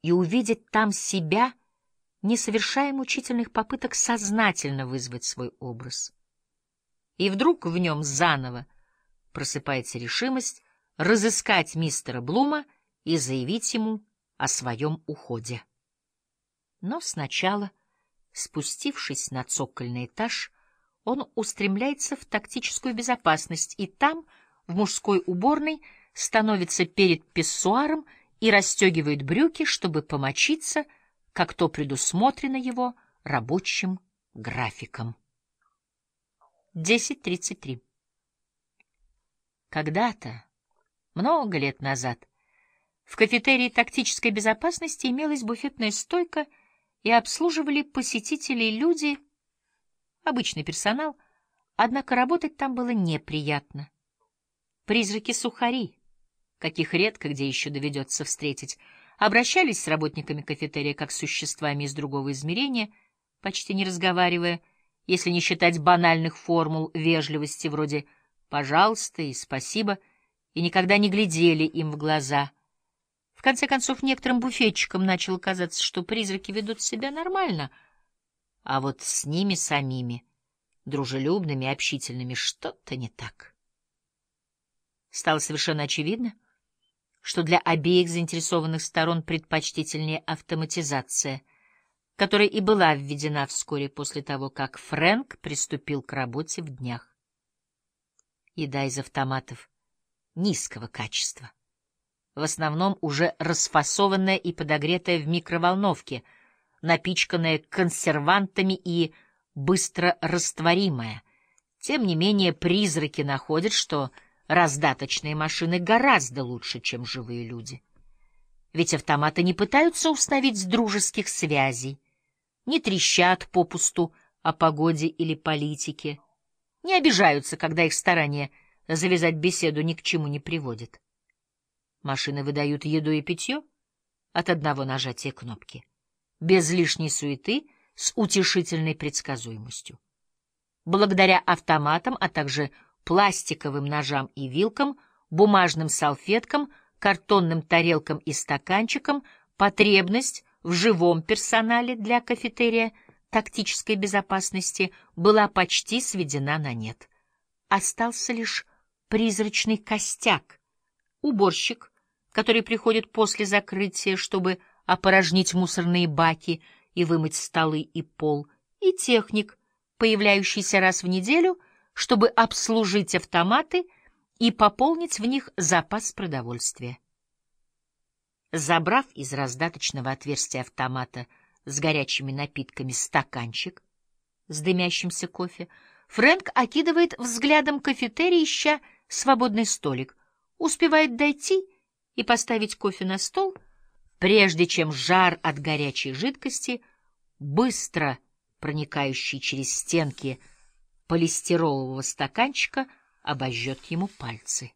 и увидеть там себя, не совершая мучительных попыток сознательно вызвать свой образ. И вдруг в нем заново просыпается решимость разыскать мистера Блума и заявить ему о своем уходе. Но сначала, спустившись на цокольный этаж, он устремляется в тактическую безопасность и там, в мужской уборной, становится перед писсуаром и расстегивает брюки, чтобы помочиться, как то предусмотрено его рабочим графиком. 10:33. Когда-то, много лет назад, в кафетерии тактической безопасности имелась буфетная стойка, и обслуживали посетителей люди, обычный персонал, однако работать там было неприятно. Призраки-сухари, каких редко где еще доведется встретить, обращались с работниками кафетерия как с существами из другого измерения, почти не разговаривая, если не считать банальных формул вежливости вроде «пожалуйста» и «спасибо», и никогда не глядели им в глаза. В конце концов, некоторым буфетчикам начало казаться, что призраки ведут себя нормально, а вот с ними самими, дружелюбными и общительными, что-то не так. Стало совершенно очевидно, что для обеих заинтересованных сторон предпочтительнее автоматизация, которая и была введена вскоре после того, как Фрэнк приступил к работе в днях. Еда из автоматов низкого качества, в основном уже расфасованная и подогретая в микроволновке, напичканная консервантами и быстро растворимая. Тем не менее, призраки находят, что раздаточные машины гораздо лучше, чем живые люди. Ведь автоматы не пытаются установить дружеских связей, не трещат попусту о погоде или политике, не обижаются, когда их старания завязать беседу ни к чему не приводят. Машины выдают еду и питье от одного нажатия кнопки, без лишней суеты, с утешительной предсказуемостью. Благодаря автоматам, а также пластиковым ножам и вилкам, бумажным салфеткам, картонным тарелкам и стаканчикам, потребность в живом персонале для кафетерия тактической безопасности была почти сведена на нет. Остался лишь призрачный костяк, уборщик, который приходит после закрытия, чтобы опорожнить мусорные баки и вымыть столы и пол, и техник, появляющийся раз в неделю, чтобы обслужить автоматы и пополнить в них запас продовольствия. Забрав из раздаточного отверстия автомата с горячими напитками стаканчик с дымящимся кофе, Фрэнк окидывает взглядом кафетерий, ища свободный столик, успевает дойти и поставить кофе на стол, прежде чем жар от горячей жидкости, быстро проникающий через стенки полистиролового стаканчика, обожжет ему пальцы.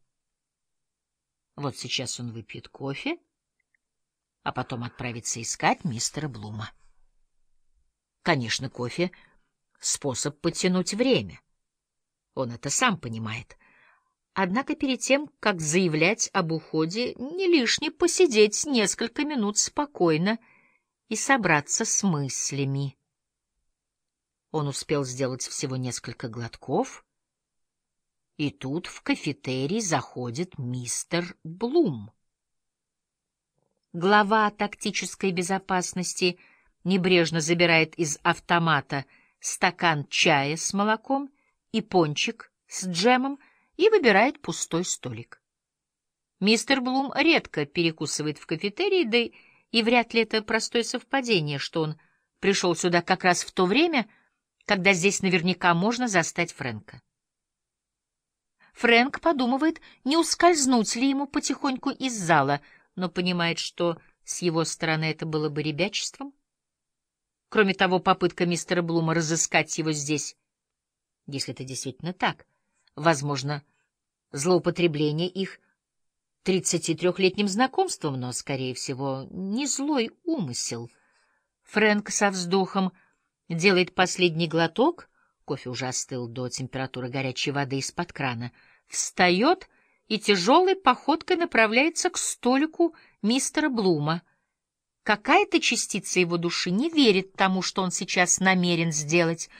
Вот сейчас он выпьет кофе, а потом отправится искать мистера Блума. Конечно, кофе — способ потянуть время. Он это сам понимает. Однако перед тем, как заявлять об уходе, не лишне посидеть несколько минут спокойно и собраться с мыслями. Он успел сделать всего несколько глотков, и тут в кафетерий заходит мистер Блум. Глава тактической безопасности небрежно забирает из автомата стакан чая с молоком и пончик с джемом и выбирает пустой столик. Мистер Блум редко перекусывает в кафетерии, да и вряд ли это простое совпадение, что он пришел сюда как раз в то время, когда здесь наверняка можно застать Фрэнка. Фрэнк подумывает, не ускользнуть ли ему потихоньку из зала, но понимает, что с его стороны это было бы ребячеством. Кроме того, попытка мистера Блума разыскать его здесь, если это действительно так, возможно, злоупотребление их 33-летним знакомством, но, скорее всего, не злой умысел. Фрэнк со вздохом делает последний глоток, кофе уже остыл до температуры горячей воды из-под крана, встает и тяжелой походкой направляется к столику мистера Блума. какая-то частица его души не верит тому, что он сейчас намерен сделать,